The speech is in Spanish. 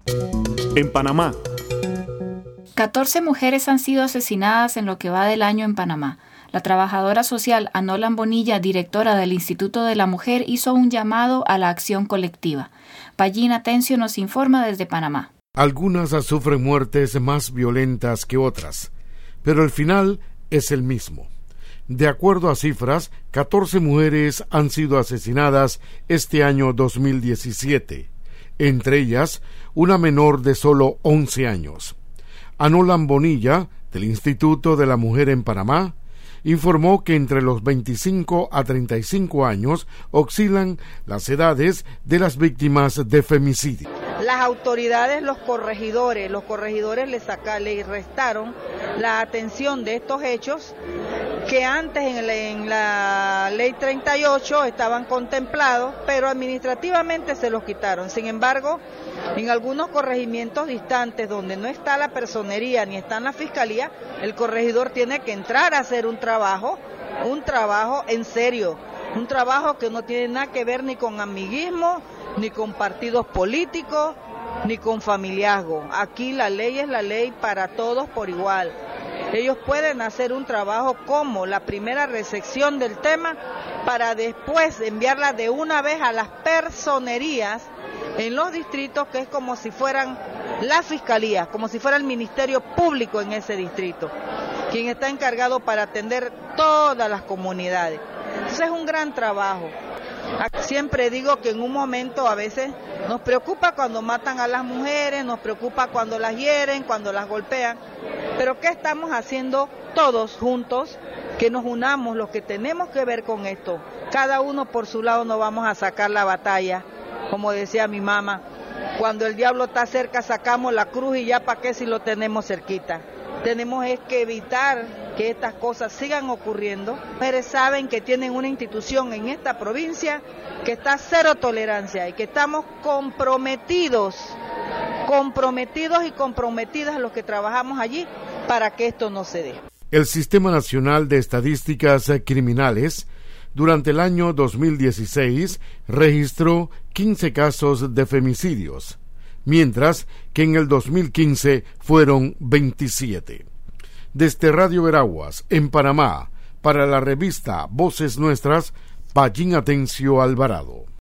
En Panamá, 14 mujeres han sido asesinadas en lo que va del año en Panamá. La trabajadora social Anolan Bonilla, directora del Instituto de la Mujer, hizo un llamado a la acción colectiva. Pallín Atencio nos informa desde Panamá. Algunas sufren muertes más violentas que otras, pero el final es el mismo. De acuerdo a cifras, 14 mujeres han sido asesinadas este año 2017, entre ellas una menor de solo 11 años. Anolan Bonilla, del Instituto de la Mujer en Panamá, informó que entre los 25 a 35 años oscilan las edades de las víctimas de femicidio. Las autoridades, los corregidores le restaron la atención de estos hechos que antes en la ley 38 estaban contemplados, pero administrativamente se los quitaron. Sin embargo, en algunos corregimientos distantes donde no está la personería ni está en la fiscalía, el corregidor tiene que entrar a hacer un trabajo en serio, un trabajo que no tiene nada que ver ni con amiguismo, ni con partidos políticos, ni con familiazgo. Aquí la ley es la ley para todos por igual. Ellos pueden hacer un trabajo como la primera recepción del tema para después enviarla de una vez a las personerías en los distritos, que es como si fueran la fiscalía, como si fuera el Ministerio Público en ese distrito, quien está encargado para atender todas las comunidades. Entonces es un gran trabajo. Siempre digo que en un momento a veces nos preocupa cuando matan a las mujeres, nos preocupa cuando las hieren, cuando las golpean, pero ¿qué estamos haciendo todos juntos? Que nos unamos los que tenemos que ver con esto. Cada uno por su lado no vamos a sacar la batalla, como decía mi mamá, cuando el diablo está cerca sacamos la cruz y ya para qué si lo tenemos cerquita. Tenemos es que evitar que estas cosas sigan ocurriendo. Las mujeres saben que tienen una institución en esta provincia que está cero tolerancia y que estamos comprometidos y comprometidas los que trabajamos allí para que esto no se dé. El Sistema Nacional de Estadísticas Criminales durante el año 2016 registró 15 casos de femicidios, mientras que en el 2015 fueron 27. Desde Radio Veraguas, en Panamá, para la revista Voces Nuestras, Pallín Atencio Alvarado.